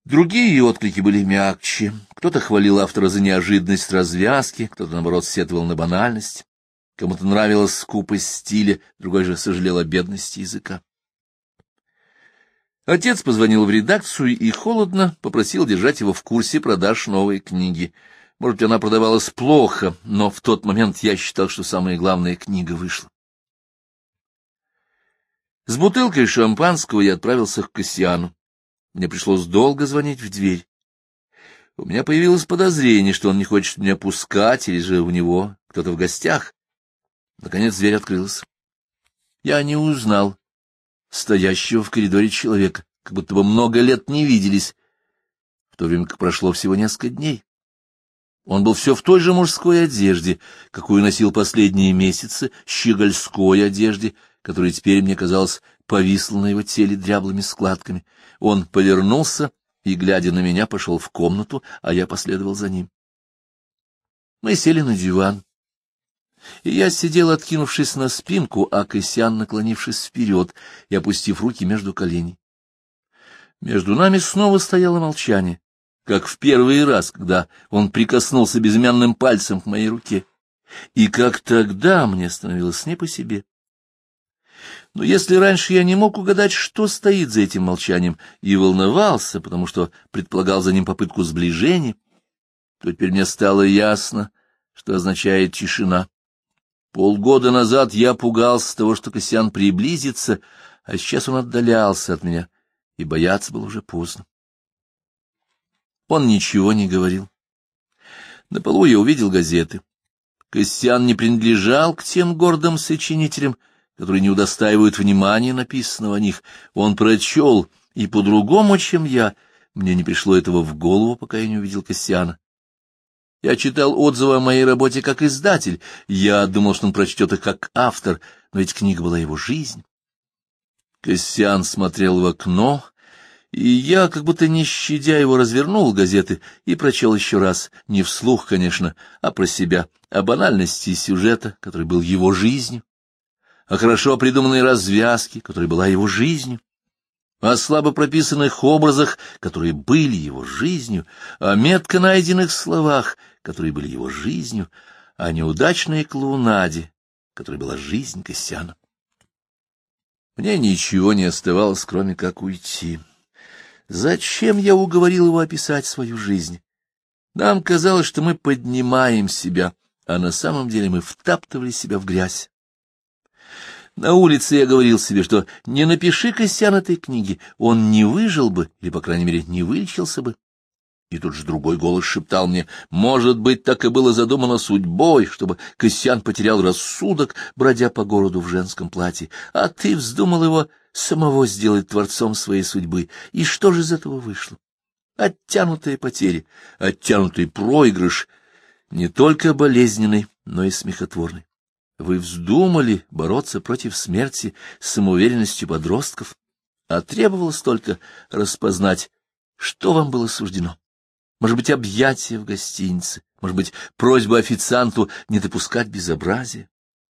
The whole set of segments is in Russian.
Другие отклики были мягче. Кто-то хвалил автора за неожиданность развязки, кто-то, наоборот, сетовал на банальность. Кому-то нравилась скупость стиля, другой же сожалел о бедности языка. Отец позвонил в редакцию и холодно попросил держать его в курсе продаж новой книги. Может быть, она продавалась плохо, но в тот момент я считал, что самая главная книга вышла. С бутылкой шампанского я отправился к Кассиану. Мне пришлось долго звонить в дверь. У меня появилось подозрение, что он не хочет меня пускать, или же у него кто-то в гостях. Наконец дверь открылась. Я не узнал стоящего в коридоре человека, как будто бы много лет не виделись, в то время как прошло всего несколько дней. Он был все в той же мужской одежде, какую носил последние месяцы, щегольской одежде, которая теперь, мне казалось, повисла на его теле дряблыми складками. Он повернулся и, глядя на меня, пошел в комнату, а я последовал за ним. Мы сели на диван, и я сидел, откинувшись на спинку, а Кассиан, наклонившись вперед и опустив руки между коленей. Между нами снова стояло молчание, как в первый раз, когда он прикоснулся безымянным пальцем к моей руке, и как тогда мне становилось не по себе. Но если раньше я не мог угадать, что стоит за этим молчанием, и волновался, потому что предполагал за ним попытку сближения, то теперь мне стало ясно, что означает тишина. Полгода назад я пугался того, что Кассиан приблизится, а сейчас он отдалялся от меня, и бояться было уже поздно. Он ничего не говорил. На полу я увидел газеты. Кассиан не принадлежал к тем гордым сочинителям, которые не удостаивают внимания написанного о них. Он прочел, и по-другому, чем я, мне не пришло этого в голову, пока я не увидел Кассиана. Я читал отзывы о моей работе как издатель, я думал, что он прочтет их как автор, но ведь книга была его жизнь. Кассиан смотрел в окно, и я, как будто не щадя его, развернул газеты и прочел еще раз, не вслух, конечно, а про себя, о банальности сюжета, который был его жизнью, о хорошо придуманной развязке, которая была его жизнью, о слабо прописанных образах, которые были его жизнью, о метко найденных словах, которые были его жизнью, о неудачной клоунаде, которой была жизнь Кассиана. Мне ничего не оставалось, кроме как уйти. Зачем я уговорил его описать свою жизнь? Нам казалось, что мы поднимаем себя, а на самом деле мы втаптывали себя в грязь. На улице я говорил себе, что не напиши Кассиан этой книги, он не выжил бы, или, по крайней мере, не вылечился бы. И тут же другой голос шептал мне: может быть, так и было задумано судьбой, чтобы Кассиан потерял рассудок, бродя по городу в женском платье, а ты вздумал его самого сделать творцом своей судьбы. И что же из этого вышло? Оттянутые потери, оттянутый проигрыш, не только болезненный, но и смехотворный. Вы вздумали бороться против смерти с самоуверенностью подростков, а требовалось только распознать, что вам было суждено. Может быть, объятия в гостинице, может быть, просьба официанту не допускать безобразия.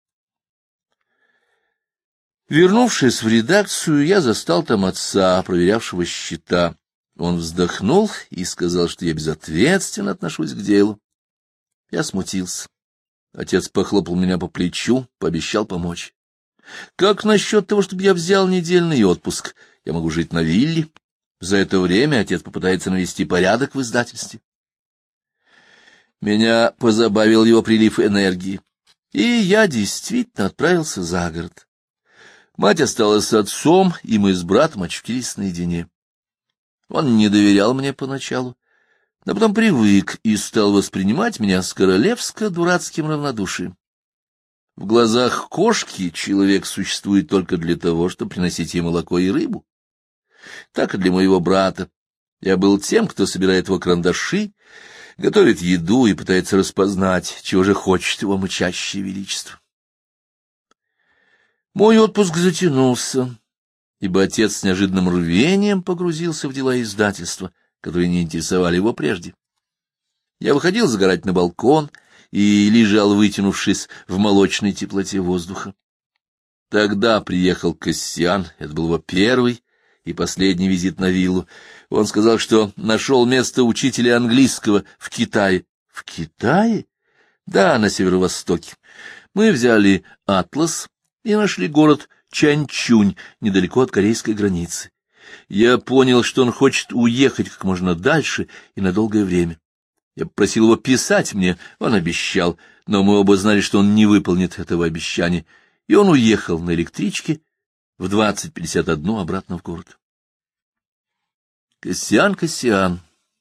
Вернувшись в редакцию, я застал там отца, проверявшего счета. Он вздохнул и сказал, что я безответственно отношусь к делу. Я смутился. Отец похлопал меня по плечу, пообещал помочь. Как насчет того, чтобы я взял недельный отпуск? Я могу жить на вилле. За это время отец попытается навести порядок в издательстве. Меня позабавил его прилив энергии, и я действительно отправился за город. Мать осталась с отцом, и мы с братом очутились наедине. Он не доверял мне поначалу, но потом привык и стал воспринимать меня с королевско-дурацким равнодушием. В глазах кошки человек существует только для того, чтобы приносить ей молоко и рыбу. Так и для моего брата. Я был тем, кто собирает его карандаши, готовит еду и пытается распознать, чего же хочет его мычащее величество. Мой отпуск затянулся, ибо отец с неожиданным рвением погрузился в дела издательства, которые не интересовали его прежде. Я выходил загорать на балкон и лежал, вытянувшись в молочной теплоте воздуха. Тогда приехал Кассиан, это был его первый и последний визит на виллу. Он сказал, что нашел место учителя английского в Китае. В Китае? Да, на северо-востоке. Мы взяли атлас и нашли город Чанчунь, недалеко от корейской границы. Я понял, что он хочет уехать как можно дальше и на долгое время. Я попросил его писать мне, он обещал, но мы оба знали, что он не выполнит этого обещания, и он уехал на электричке в 20:51 обратно в город. Кассиан, Кассиан.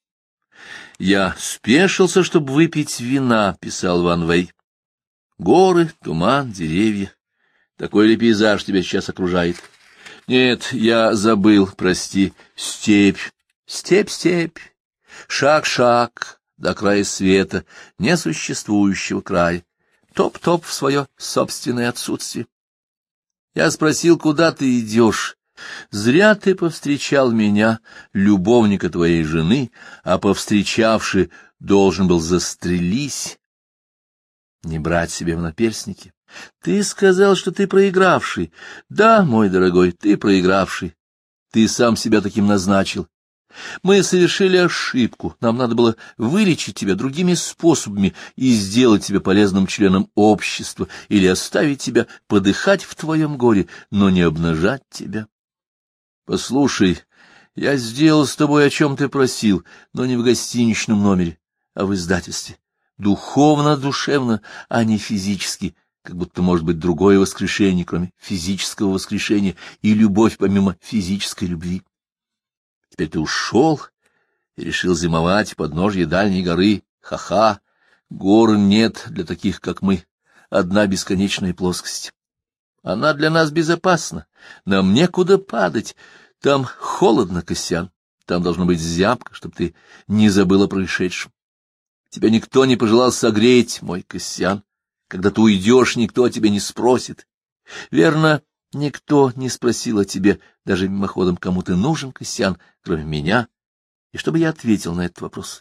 Я спешился, чтобы выпить вина, писал Ван Вэй. Горы, туман, деревья. Такой ли пейзаж тебя сейчас окружает? Нет, я забыл, прости. Степь, степь, степь. Шаг, шаг до края света, несуществующего края. Топ-топ в свое собственное отсутствие. Я спросил, куда ты идешь? Зря ты повстречал меня, любовника твоей жены, а повстречавши должен был застрелись, не брать себе в наперстники. Ты сказал, что ты проигравший. Да, мой дорогой, ты проигравший. Ты сам себя таким назначил. Мы совершили ошибку. Нам надо было вылечить тебя другими способами и сделать тебя полезным членом общества или оставить тебя подыхать в твоем горе, но не обнажать тебя. Послушай, я сделал с тобой, о чем ты просил, но не в гостиничном номере, а в издательстве. Духовно, душевно, а не физически, как будто может быть другое воскрешение, кроме физического воскрешения, и любовь помимо физической любви. Теперь ты ушел и решил зимовать у подножья дальней горы. Ха-ха, гор нет для таких, как мы, одна бесконечная плоскость. Она для нас безопасна, нам некуда падать. Там холодно, Кассиан, там должно быть зябко, чтобы ты не забыл о происшедшем. Тебя никто не пожелал согреть, мой Кассиан. Когда ты уйдешь, никто о тебе не спросит. Верно, никто не спросил о тебе, даже мимоходом, кому ты нужен, Кассиан, кроме меня, и чтобы я ответил на этот вопрос.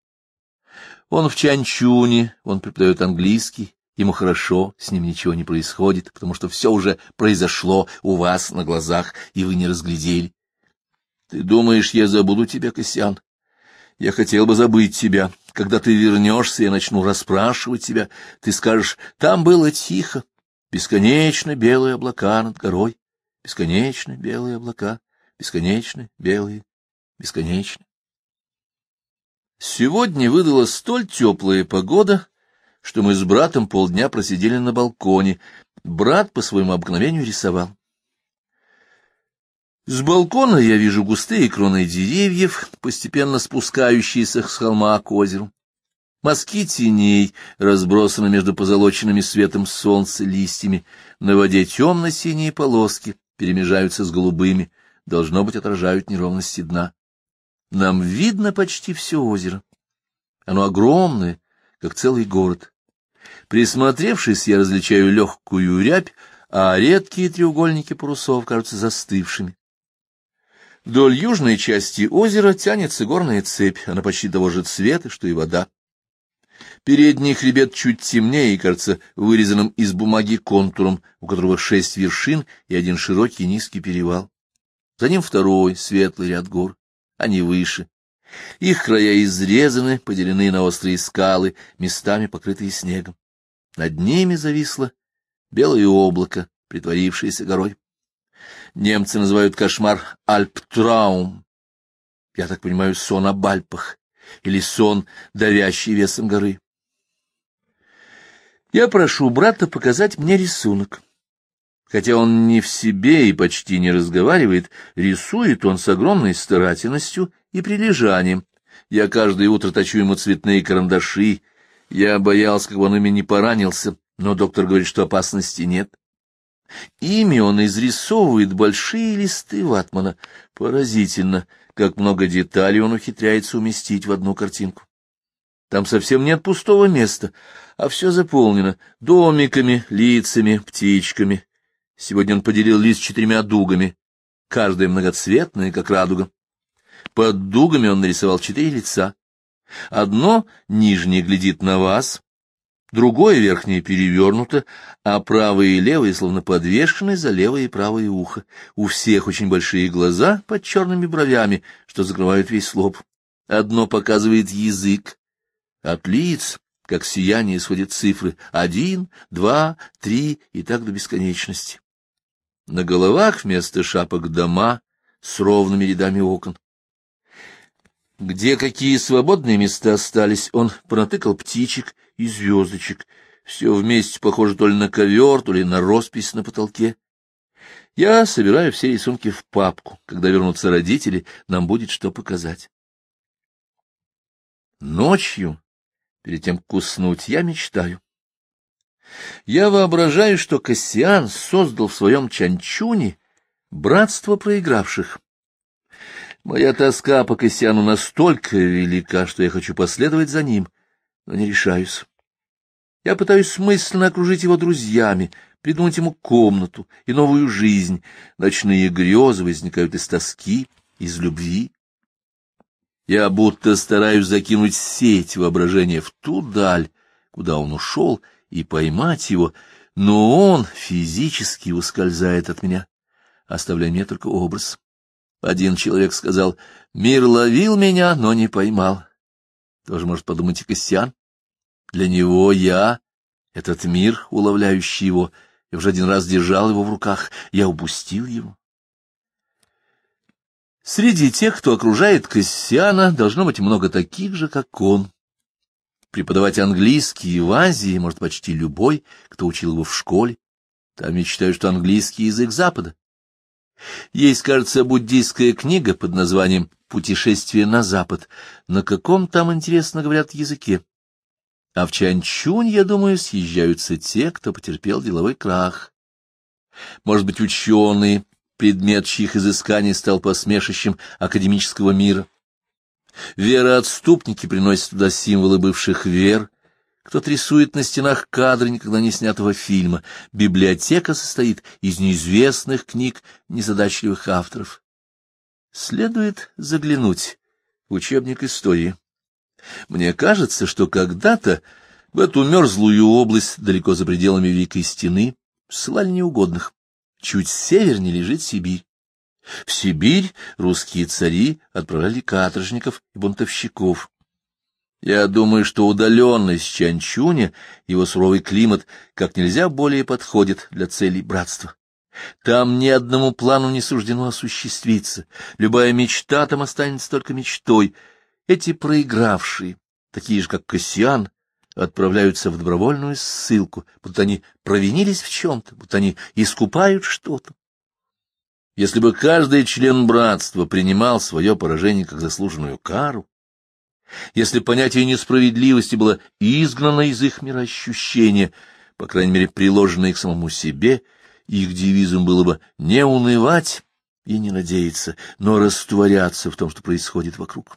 Он в Чанчуне, он преподает английский, ему хорошо, с ним ничего не происходит, потому что все уже произошло у вас на глазах, и вы не разглядели. Ты думаешь, я забуду тебя, Кассиан? Я хотел бы забыть тебя. Когда ты вернешься, я начну расспрашивать тебя. Ты скажешь, там было тихо, бесконечно белые облака над горой, бесконечно белые облака, бесконечно белые, бесконечно. Сегодня выдала столь теплая погода, что мы с братом полдня просидели на балконе. Брат по своему обыкновению рисовал. С балкона я вижу густые кроны деревьев, постепенно спускающиеся с холма к озеру. Мазки теней разбросаны между позолоченными светом солнца листьями. На воде темно-синие полоски перемежаются с голубыми, должно быть, отражают неровности дна. Нам видно почти все озеро. Оно огромное, как целый город. Присмотревшись, я различаю легкую рябь, а редкие треугольники парусов кажутся застывшими. Вдоль южной части озера тянется горная цепь, она почти того же цвета, что и вода. Передний хребет чуть темнее и кажется вырезанным из бумаги контуром, у которого 6 вершин и один широкий низкий перевал. За ним второй светлый ряд гор, они выше. Их края изрезаны, поделены на острые скалы, местами покрытые снегом. Над ними зависло белое облако, притворившееся горой. Немцы называют кошмар Альптраум. Я так понимаю, сон об Альпах, или сон, давящий весом горы. Я прошу брата показать мне рисунок. Хотя он не в себе и почти не разговаривает, рисует он с огромной старательностью и прилежанием. Я каждое утро точу ему цветные карандаши. Я боялся, как бы он ими не поранился, но доктор говорит, что опасности нет. Ими он изрисовывает большие листы ватмана. Поразительно, как много деталей он ухитряется уместить в одну картинку. Там совсем нет пустого места, а все заполнено домиками, лицами, птичками. Сегодня он поделил лист 4 дугами, каждая многоцветная, как радуга. Под дугами он нарисовал 4 лица. Одно нижнее глядит на вас, Другое верхнее перевернуто, а правое и левое словно подвешены за левое и правое ухо. У всех очень большие глаза под черными бровями, что закрывают весь лоб. Одно показывает язык. От лиц, как сияние, исходят цифры 1, 2, 3 и так до бесконечности. На головах вместо шапок дома с ровными рядами окон. Где какие свободные места остались, он понатыкал птичек и звездочек. Все вместе похоже то ли на ковер, то ли на роспись на потолке. Я собираю все рисунки в папку. Когда вернутся родители, нам будет что показать. Ночью, перед тем, как уснуть, я мечтаю. Я воображаю, что Кассиан создал в своем Чанчуне братство проигравших. Моя тоска по Кассиану настолько велика, что я хочу последовать за ним, но не решаюсь. Я пытаюсь мысленно окружить его друзьями, придумать ему комнату и новую жизнь. Ночные грезы возникают из тоски, из любви. Я будто стараюсь закинуть сеть воображения в ту даль, куда он ушел, и поймать его, но он физически ускользает от меня, оставляя мне только образ. Один человек сказал: «Мир ловил меня, но не поймал». Тоже может подумать и Кассиан. Для него я — этот мир, уловляющий его. Я уже один раз держал его в руках, я упустил его. Среди тех, кто окружает Кассиана, должно быть много таких же, как он. Преподавать английский в Азии может почти любой, кто учил его в школе. Там я считаю, что английский язык Запада. Есть, кажется, буддийская книга под названием «Путешествие на Запад». На каком там, интересно, говорят языке? А в Чанчунь, я думаю, съезжаются те, кто потерпел деловой крах. Может быть, ученые, предмет чьих изысканий стал посмешищем академического мира. Вероотступники приносят туда символы бывших вер. Кто-то рисует на стенах кадры никогда не снятого фильма. Библиотека состоит из неизвестных книг незадачливых авторов. Следует заглянуть в учебник истории. Мне кажется, что когда-то в эту мерзлую область, далеко за пределами Великой Стены, ссылали неугодных. Чуть севернее лежит Сибирь. В Сибирь русские цари отправляли каторжников и бунтовщиков. Я думаю, что удаленность Чанчуня, его суровый климат, как нельзя более подходит для целей братства. Там ни одному плану не суждено осуществиться, любая мечта там останется только мечтой. Эти проигравшие, такие же, как Кассиан, отправляются в добровольную ссылку, будто они провинились в чем-то, будто они искупают что-то. Если бы каждый член братства принимал свое поражение как заслуженную кару, если понятие несправедливости было изгнано из их мироощущения, по крайней мере, приложенное к самому себе, их девизом было бы не унывать и не надеяться, но растворяться в том, что происходит вокруг.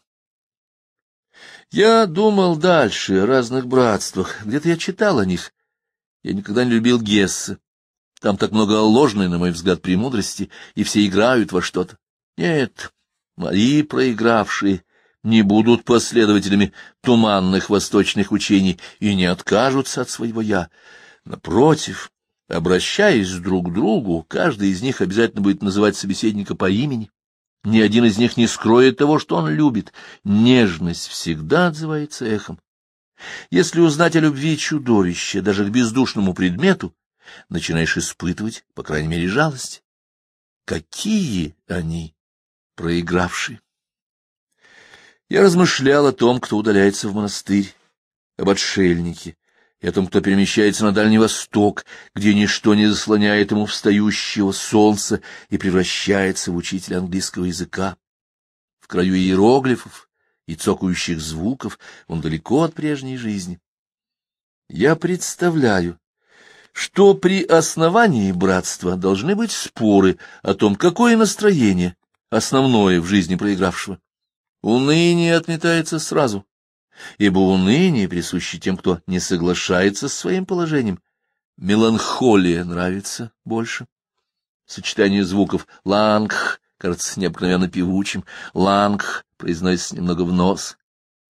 Я думал дальше о разных братствах, где-то я читал о них. Я никогда не любил Гессе. Там так много ложной, на мой взгляд, премудрости, и все играют во что-то. Нет, мои проигравшие не будут последователями туманных восточных учений и не откажутся от своего «я». Напротив, обращаясь друг к другу, каждый из них обязательно будет называть собеседника по имени. Ни один из них не скроет того, что он любит. Нежность всегда отзывается эхом. Если узнать о любви чудовища даже к бездушному предмету, начинаешь испытывать, по крайней мере, жалость. Какие они проигравшие! Я размышлял о том, кто удаляется в монастырь, об отшельнике, и о том, кто перемещается на Дальний Восток, где ничто не заслоняет ему встающего солнца и превращается в учителя английского языка. В краю иероглифов и цокающих звуков он далеко от прежней жизни. Я представляю, что при основании братства должны быть споры о том, какое настроение основное в жизни проигравшего. Уныние отметается сразу, ибо уныние присуще тем, кто не соглашается с своим положением. Меланхолия нравится больше. Сочетание звуков «лангх» кажется необыкновенно певучим, «лангх» произносится немного в нос.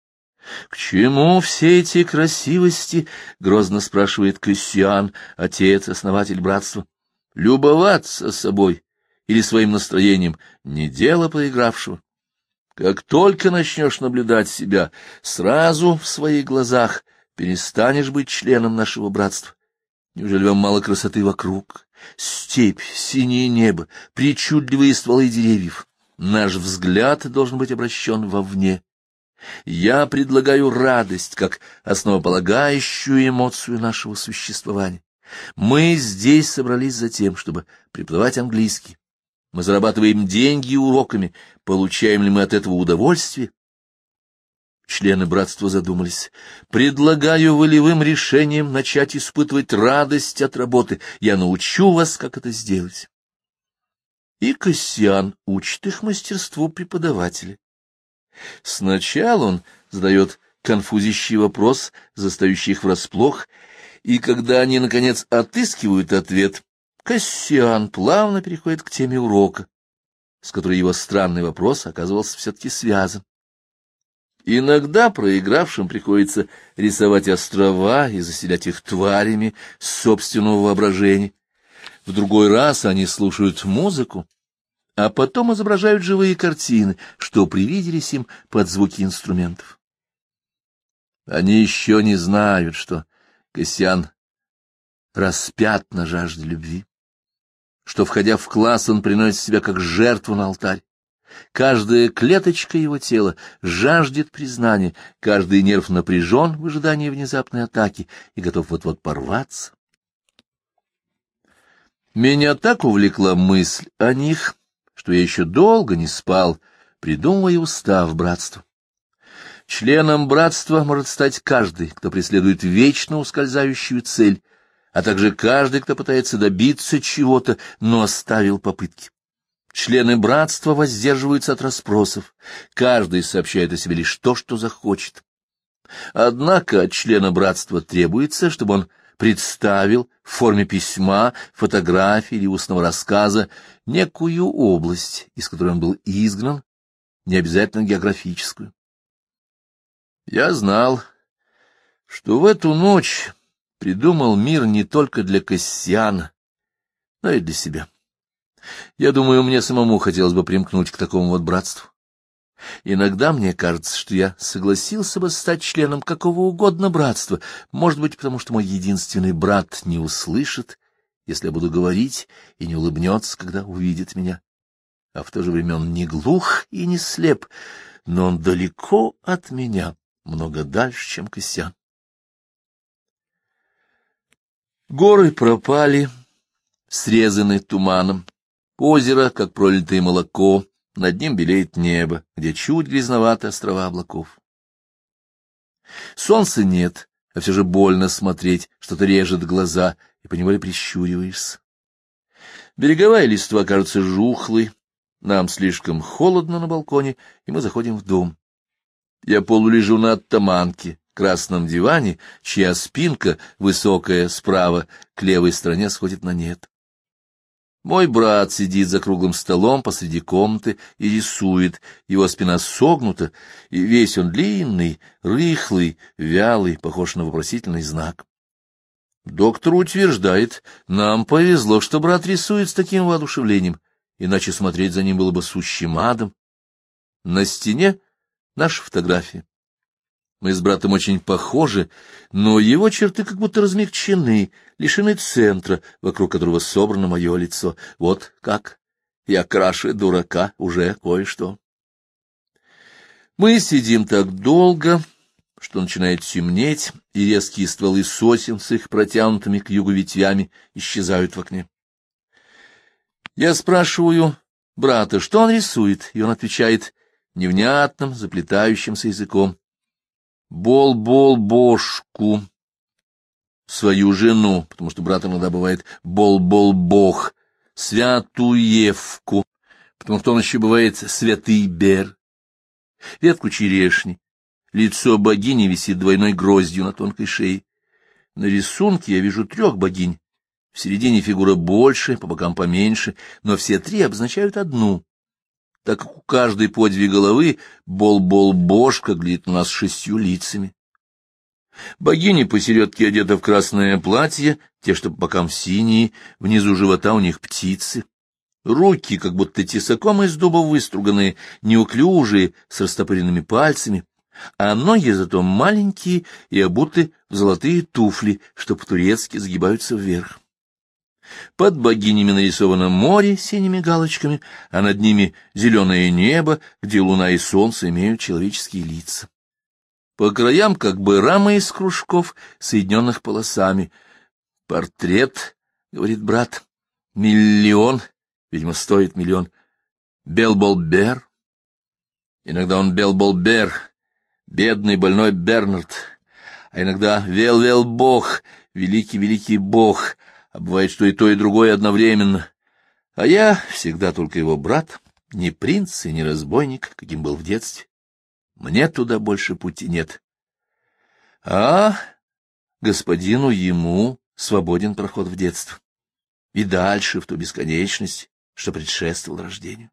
— К чему все эти красивости? — грозно спрашивает Кассиан, отец, основатель братства. — Любоваться собой или своим настроением — не дело проигравшего. Как только начнешь наблюдать себя, сразу в своих глазах перестанешь быть членом нашего братства. Неужели вам мало красоты вокруг? Степь, синее небо, причудливые стволы деревьев. Наш взгляд должен быть обращен вовне. Я предлагаю радость как основополагающую эмоцию нашего существования. Мы здесь собрались за тем, чтобы преподавать английский. Мы зарабатываем деньги уроками. Получаем ли мы от этого удовольствие? Члены братства задумались. Предлагаю волевым решением начать испытывать радость от работы. Я научу вас, как это сделать. И Кассиан учит их мастерству преподавателя. Сначала он задает конфузящий вопрос, застающий их врасплох, и когда они, наконец, отыскивают ответ, Кассиан плавно переходит к теме урока, с которой его странный вопрос оказывался все-таки связан. Иногда проигравшим приходится рисовать острова и заселять их тварями собственного воображения. В другой раз они слушают музыку, а потом изображают живые картины, что привиделись им под звуки инструментов. Они еще не знают, что Кассиан распят на жажде любви, что, входя в класс, он приносит себя как жертву на алтарь. Каждая клеточка его тела жаждет признания, каждый нерв напряжен в ожидании внезапной атаки и готов вот-вот порваться. Меня так увлекла мысль о них, что я еще долго не спал, придумывая устав братства. Членом братства может стать каждый, кто преследует вечно ускользающую цель, а также каждый, кто пытается добиться чего-то, но оставил попытки. Члены братства воздерживаются от расспросов, каждый сообщает о себе лишь то, что захочет. Однако от члена братства требуется, чтобы он представил в форме письма, фотографии или устного рассказа некую область, из которой он был изгнан, не обязательно географическую. Я знал, что в эту ночь придумал мир не только для Кассиана, но и для себя. Я думаю, мне самому хотелось бы примкнуть к такому вот братству. Иногда мне кажется, что я согласился бы стать членом какого угодно братства, может быть, потому что мой единственный брат не услышит, если я буду говорить, и не улыбнется, когда увидит меня. А в то же время он не глух и не слеп, но он далеко от меня, много дальше, чем Кассиан. Горы пропали, срезаны туманом. Озеро, как пролитое молоко, над ним белеет небо, где чуть грязноваты острова облаков. Солнца нет, а все же больно смотреть, что-то режет глаза, и поневоле прищуриваешься. Береговая листва кажется жухлой, нам слишком холодно на балконе, и мы заходим в дом. Я полулежу на оттаманке, красном диване, чья спинка, высокая справа, к левой стороне сходит на нет. Мой брат сидит за круглым столом посреди комнаты и рисует, его спина согнута, и весь он длинный, рыхлый, вялый, похож на вопросительный знак. Доктор утверждает, нам повезло, что брат рисует с таким воодушевлением, иначе смотреть за ним было бы сущим адом. На стене наша фотография. Мы с братом очень похожи, но его черты как будто размягчены, лишены центра, вокруг которого собрано мое лицо. Вот как я краше дурака, уже кое-что. Мы сидим так долго, что начинает темнеть, и резкие стволы сосен с их протянутыми к югу ветвями исчезают в окне. Я спрашиваю брата, что он рисует, и он отвечает невнятным, заплетающимся языком. Бол-бол-бошку, свою жену, потому что брат иногда бывает бол-бол-бог, святуевку, потому что он еще бывает святый бер, ветку черешни, лицо богини висит двойной гроздью на тонкой шее. На рисунке я вижу 3 богинь, в середине фигура больше, по бокам поменьше, но все 3 обозначают одну. так как у каждой по 2 головы бол-бол-бошка глядит на нас 6 лицами. Богиня посередке одета в красное платье, те, что по бокам синие, внизу живота у них птицы. Руки, как будто тесаком из дуба выструганные, неуклюжие, с растопыренными пальцами, а ноги зато маленькие и обуты в золотые туфли, что по-турецки сгибаются вверх. Под богинями нарисовано море с синими галочками, а над ними зеленое небо, где луна и солнце имеют человеческие лица. По краям как бы рамы из кружков, соединенных полосами. «Портрет», — говорит брат, — «1 000 000, видимо, стоит 1 000 000. Белболбер». Иногда он Белболбер, бедный больной Бернард, а иногда Вел-Вел-Бог, великий-великий Бог, а бывает, что и то, и другое одновременно. А я всегда только его брат, не принц и не разбойник, каким был в детстве. Мне туда больше пути нет. А господину ему свободен проход в детство. И дальше, в ту бесконечность, что предшествовал рождению.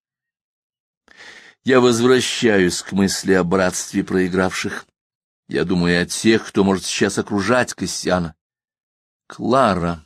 Я возвращаюсь к мысли о братстве проигравших. Я думаю о тех, кто может сейчас окружать Кассиана. Клара.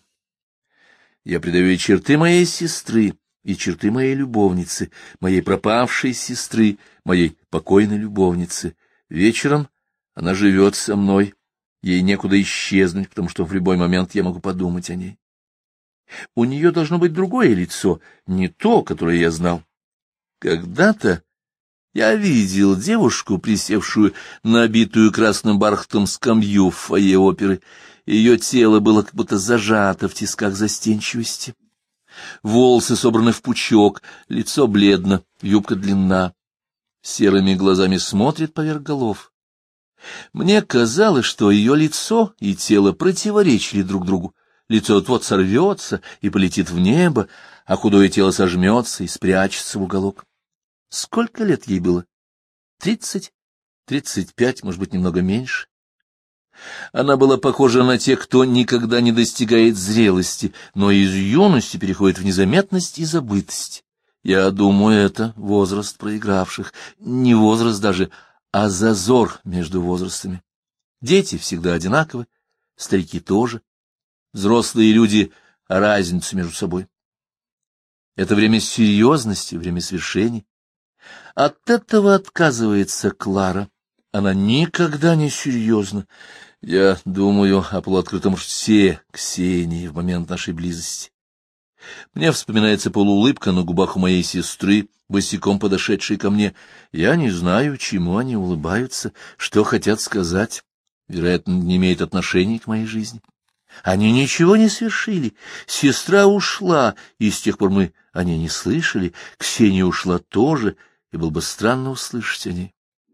Я придаю ей черты моей сестры и черты моей любовницы, моей пропавшей сестры, моей покойной любовницы. Вечером она живет со мной, ей некуда исчезнуть, потому что в любой момент я могу подумать о ней. У нее должно быть другое лицо, не то, которое я знал. Когда-то я видел девушку, присевшую на обитую красным бархатом скамью в фойе оперы. Ее тело было как будто зажато в тисках застенчивости. Волосы собраны в пучок, лицо бледно, юбка длинна. Серыми глазами смотрит поверх голов. Мне казалось, что ее лицо и тело противоречили друг другу. Лицо вот сорвется и полетит в небо, а худое тело сожмется и спрячется в уголок. Сколько лет ей было? 30, 35, может быть, немного меньше. Она была похожа на тех, кто никогда не достигает зрелости, но из юности переходит в незаметность и забытость. Я думаю, это возраст проигравших. Не возраст даже, а зазор между возрастами. Дети всегда одинаковы, старики тоже. Взрослые люди — разницу между собой. Это время серьезности, время свершений. От этого отказывается Клара. Она никогда не серьезна. Я думаю о полуоткрытом рте Ксении в момент нашей близости. Мне вспоминается полуулыбка на губах у моей сестры, босиком подошедшей ко мне. Я не знаю, чему они улыбаются, что хотят сказать. Вероятно, не имеет отношения к моей жизни. Они ничего не свершили. Сестра ушла, и с тех пор мы о ней не слышали. Ксения ушла тоже, и было бы странно услышать о ней.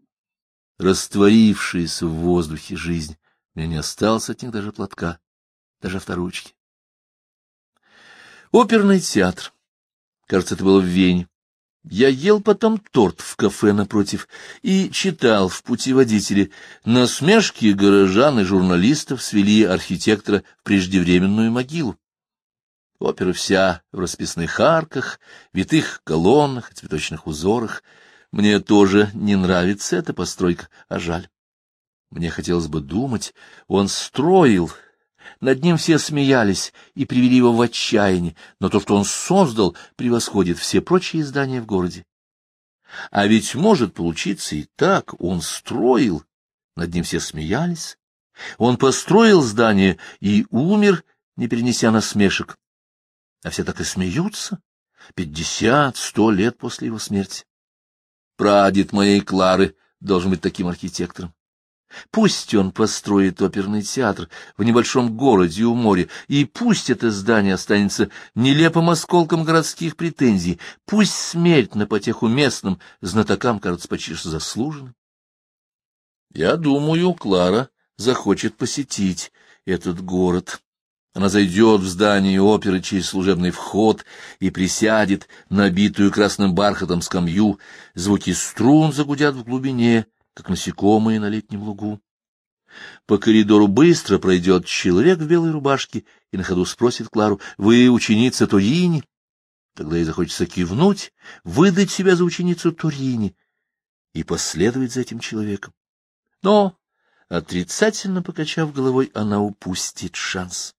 Растворившаяся в воздухе жизнь, у меня не осталось от них даже платка, даже авторучки. Оперный театр. Кажется, это было в Вене. Я ел потом торт в кафе напротив и читал в путеводителе: насмешки горожан и журналистов свели архитектора в преждевременную могилу. Опера вся в расписных арках, витых колоннах и цветочных узорах. Мне тоже не нравится эта постройка, а жаль. Мне хотелось бы думать, он строил, над ним все смеялись и привели его в отчаяние, но то, что он создал, превосходит все прочие здания в городе. А ведь может получиться и так: он строил, над ним все смеялись, он построил здание и умер, не перенеся насмешек, а все так и смеются 50-100 лет после его смерти. Прадед моей Клары должен быть таким архитектором. Пусть он построит оперный театр в небольшом городе у моря, и пусть это здание останется нелепым осколком городских претензий, пусть смерть на потеху местным знатокам кажется почти заслуженной. Я думаю, Клара захочет посетить этот город. Она зайдет в здание оперы через служебный вход и присядет на обитую красным бархатом скамью. Звуки струн загудят в глубине, как насекомые на летнем лугу. По коридору быстро пройдет человек в белой рубашке и на ходу спросит Клару: «Вы ученица Торини?» Тогда ей захочется кивнуть, выдать себя за ученицу Турини и последовать за этим человеком. Но, отрицательно покачав головой, она упустит шанс.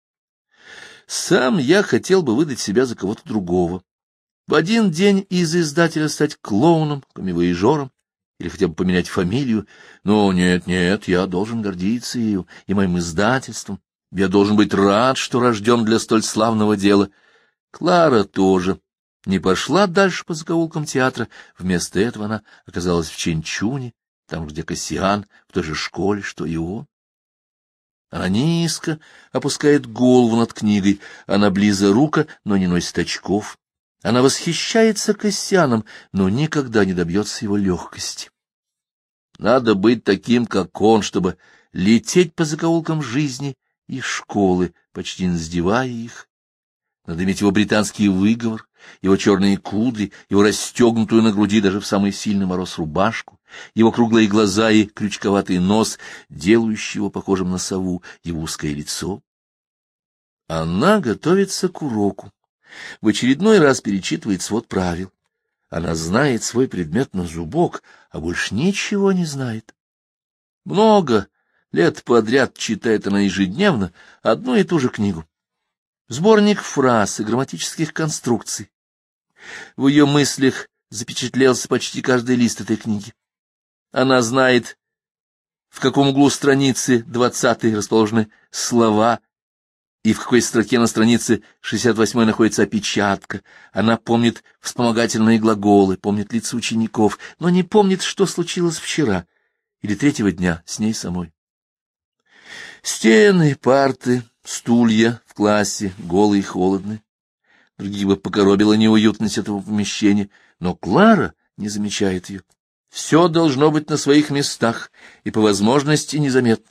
Сам я хотел бы выдать себя за кого-то другого. В один день из издателя стать клоуном, коммивояжером, или хотя бы поменять фамилию. Но нет, я должен гордиться ею и моим издательством. Я должен быть рад, что рожден для столь славного дела. Клара тоже не пошла дальше по закоулкам театра. Вместо этого она оказалась в Чэньчуне, там, где Кассиан, в той же школе, что и он. Она низко опускает голову над книгой, она близорука, но не носит очков. Она восхищается Кассианом, но никогда не добьется его легкости. Надо быть таким, как он, чтобы лететь по закоулкам жизни и школы, почти не задевая их. Надо иметь его британский выговор, его черные кудри, его расстегнутую на груди даже в самый сильный мороз рубашку, его круглые глаза и крючковатый нос, делающий его похожим на сову, его узкое лицо. Она готовится к уроку. В очередной раз перечитывает свод правил. Она знает свой предмет на зубок, а больше ничего не знает. Много лет подряд читает она ежедневно одну и ту же книгу. Сборник фраз и грамматических конструкций. В ее мыслях запечатлелся почти каждый лист этой книги. Она знает, в каком углу страницы 20 расположены слова, и в какой строке на странице 68 находится опечатка. Она помнит вспомогательные глаголы, помнит лица учеников, но не помнит, что случилось вчера или третьего дня с ней самой. Стены, парты, стулья в классе голые и холодные. Другие бы покоробила неуютность этого помещения, но Клара не замечает ее. Все должно быть на своих местах и по возможности незаметно.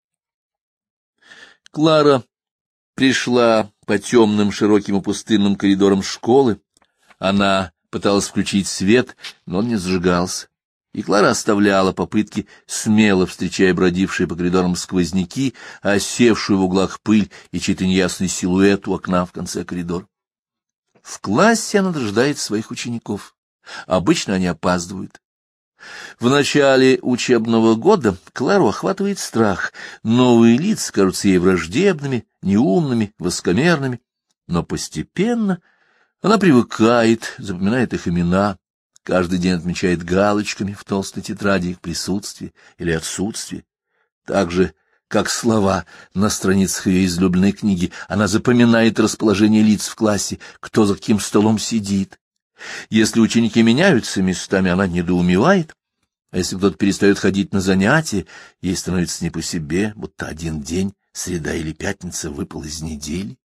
Клара пришла по темным широким и пустынным коридорам школы. Она пыталась включить свет, но он не зажигался. И Клара оставляла попытки, смело встречая бродившие по коридорам сквозняки, осевшую в углах пыль и чей-то неясный силуэт у окна в конце коридора. В классе она дожидается своих учеников. Обычно они опаздывают. В начале учебного года Клару охватывает страх. Новые лица кажутся ей враждебными, неумными, высокомерными. Но постепенно она привыкает, запоминает их имена, каждый день отмечает галочками в толстой тетради их присутствие или отсутствие. Так же, как слова на страницах ее излюбленной книги, она запоминает расположение лиц в классе, кто за каким столом сидит. Если ученики меняются местами, она недоумевает, а если кто-то перестает ходить на занятия, ей становится не по себе, будто один день, среда или пятница, выпал из недели.